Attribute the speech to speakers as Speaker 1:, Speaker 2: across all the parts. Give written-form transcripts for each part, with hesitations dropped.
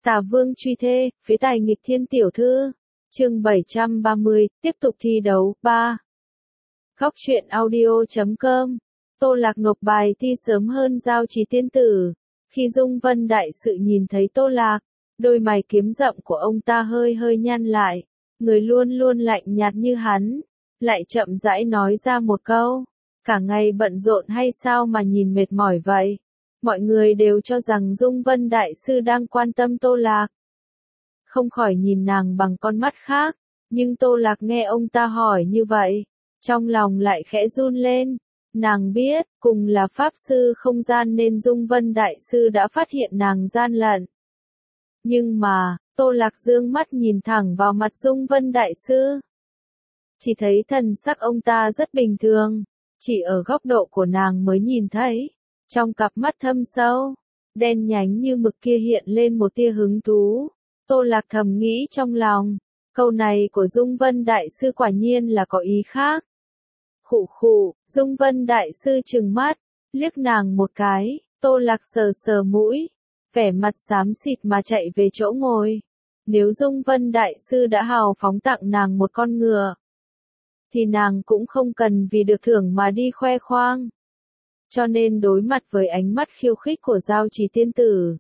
Speaker 1: Tà Vương truy thê, phế tài nghịch thiên tiểu thư. Chương 730, tiếp tục thi đấu, 3. Góc truyện audio.com. Tô Lạc nộp bài thi sớm hơn Giao Trì tiên tử. Khi Dung Vân đại sự nhìn thấy Tô Lạc, đôi mày kiếm rậm của ông ta hơi hơi nhăn lại. Người luôn luôn lạnh nhạt như hắn, lại chậm rãi nói ra một câu. Cả ngày bận rộn hay sao mà nhìn mệt mỏi vậy? Mọi người đều cho rằng Dung Vân đại sư đang quan tâm Tô Lạc. Không khỏi nhìn nàng bằng con mắt khác, nhưng Tô Lạc nghe ông ta hỏi như vậy, trong lòng lại khẽ run lên. Nàng biết, cùng là pháp sư không gian nên Dung Vân đại sư đã phát hiện nàng gian lận. Nhưng mà, Tô Lạc dương mắt nhìn thẳng vào mặt Dung Vân đại sư. Chỉ thấy thần sắc ông ta rất bình thường, chỉ ở góc độ của nàng mới nhìn thấy. Trong cặp mắt thâm sâu, đen nhánh như mực kia hiện lên một tia hứng thú. Tô Lạc thầm nghĩ trong lòng, câu này của Dung Vân đại sư quả nhiên là có ý khác. Khụ khụ, Dung Vân đại sư trừng mắt, liếc nàng một cái, Tô Lạc sờ sờ mũi, vẻ mặt xám xịt mà chạy về chỗ ngồi. Nếu Dung Vân đại sư đã hào phóng tặng nàng một con ngựa, thì nàng cũng không cần vì được thưởng mà đi khoe khoang. Cho nên đối mặt với ánh mắt khiêu khích của Giao Trì tiên tử,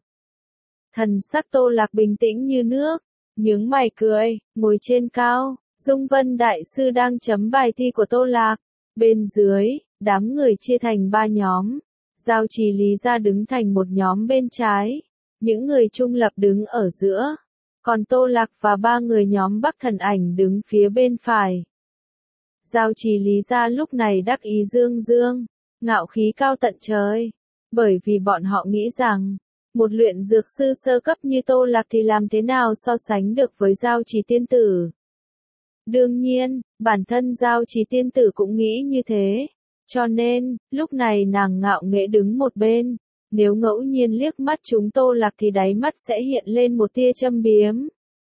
Speaker 1: thần sắc Tô Lạc bình tĩnh như nước, nhướng mày cười, ngồi trên cao. Dung Vân đại sư đang chấm bài thi của Tô Lạc. Bên dưới, đám người chia thành 3 nhóm. Giao Trì Lý Gia đứng thành một nhóm bên trái, những người trung lập đứng ở giữa, còn Tô Lạc và 3 người nhóm Bắc Thần Ảnh đứng phía bên phải. Giao Trì Lý Gia lúc này đắc ý dương dương, ngạo khí cao tận trời, bởi vì bọn họ nghĩ rằng, một luyện dược sư sơ cấp như Tô Lạc thì làm thế nào so sánh được với Giao Trì tiên tử. Đương nhiên, bản thân Giao Trì tiên tử cũng nghĩ như thế, cho nên, lúc này nàng ngạo nghễ đứng một bên, nếu ngẫu nhiên liếc mắt chúng Tô Lạc thì đáy mắt sẽ hiện lên một tia châm biếm.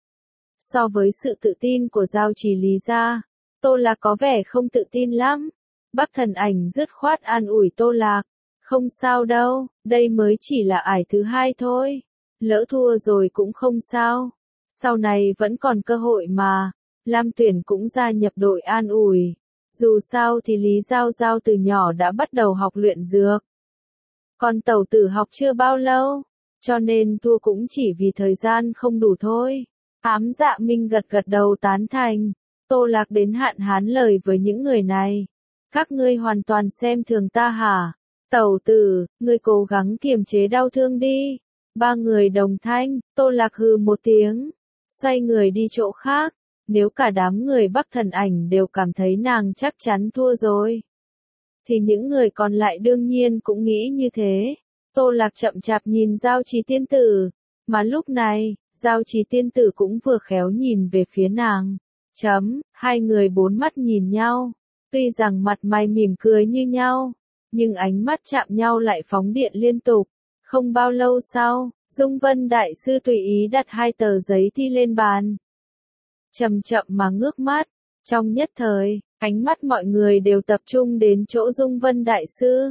Speaker 1: So với sự tự tin của Giao Trì Lý Gia, Tô Lạc có vẻ không tự tin lắm. Bắc Thần Ảnh dứt khoát an ủi Tô Lạc, không sao đâu, đây mới chỉ là ải thứ 2 thôi, lỡ thua rồi cũng không sao, sau này vẫn còn cơ hội mà. Lam Tuyển cũng gia nhập đội an ủi, dù sao thì Lý Giao Giao từ nhỏ đã bắt đầu học luyện dược. Còn Tẩu Tử học chưa bao lâu, cho nên thua cũng chỉ vì thời gian không đủ thôi. Ám Dạ Minh gật gật đầu tán thành. Tô Lạc đến hạn hán lời với những người này. Các ngươi hoàn toàn xem thường ta hả? Tẩu Tử, ngươi cố gắng kiềm chế đau thương đi. 3 người đồng thanh. Tô Lạc hừ một tiếng, xoay người đi chỗ khác. Nếu cả đám người Bắc Thần Ảnh đều cảm thấy nàng chắc chắn thua rồi, thì những người còn lại đương nhiên cũng nghĩ như thế. Tô Lạc chậm chạp nhìn Giao Trì tiên tử, mà lúc này, Giao Trì tiên tử cũng vừa khéo nhìn về phía nàng. Hai người 4 mắt nhìn nhau, tuy rằng mặt mày mỉm cười như nhau, nhưng ánh mắt chạm nhau lại phóng điện liên tục. Không bao lâu sau, Dung Vân đại sư tùy ý đặt 2 tờ giấy thi lên bàn. Chậm chậm mà ngước mắt, trong nhất thời, ánh mắt mọi người đều tập trung đến chỗ Dung Vân đại sư.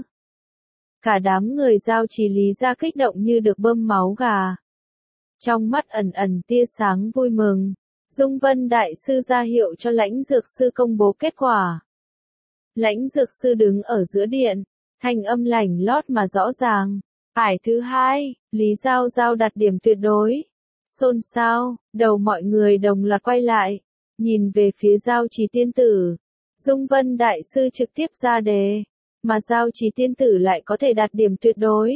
Speaker 1: Cả đám người Giao Trì Lý Gia kích động như được bơm máu gà. Trong mắt ẩn ẩn tia sáng vui mừng, Dung Vân đại sư ra hiệu cho Lãnh dược sư công bố kết quả. Lãnh dược sư đứng ở giữa điện, thanh âm lảnh lót mà rõ ràng. Ải thứ 2, Lý Giao Giao đạt điểm tuyệt đối. Xôn xao, đầu mọi người đồng loạt quay lại, nhìn về phía Giao Trì tiên tử. Dung Vân đại sư trực tiếp ra đề, mà Giao Trì tiên tử lại có thể đạt điểm tuyệt đối.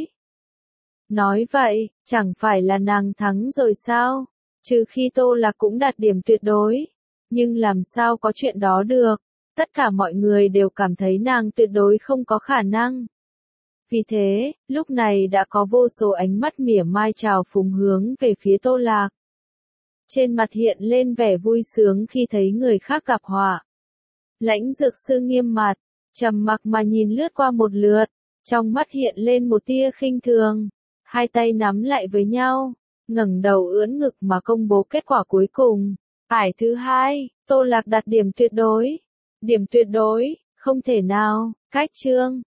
Speaker 1: Nói vậy, chẳng phải là nàng thắng rồi sao? Trừ khi Tô Lạc cũng đạt điểm tuyệt đối. Nhưng làm sao có chuyện đó được? Tất cả mọi người đều cảm thấy nàng tuyệt đối không có khả năng. Vì thế, lúc này đã có vô số ánh mắt mỉa mai trào phúng hướng về phía Tô Lạc. Trên mặt hiện lên vẻ vui sướng khi thấy người khác gặp họa. Lãnh dược sư nghiêm mặt, trầm mặc mà nhìn lướt qua một lượt, trong mắt hiện lên một tia khinh thường. 2 tay nắm lại với nhau, ngẩng đầu ưỡn ngực mà công bố kết quả cuối cùng. Ải thứ 2, Tô Lạc đạt điểm tuyệt đối. Điểm tuyệt đối, không thể nào, cách chương.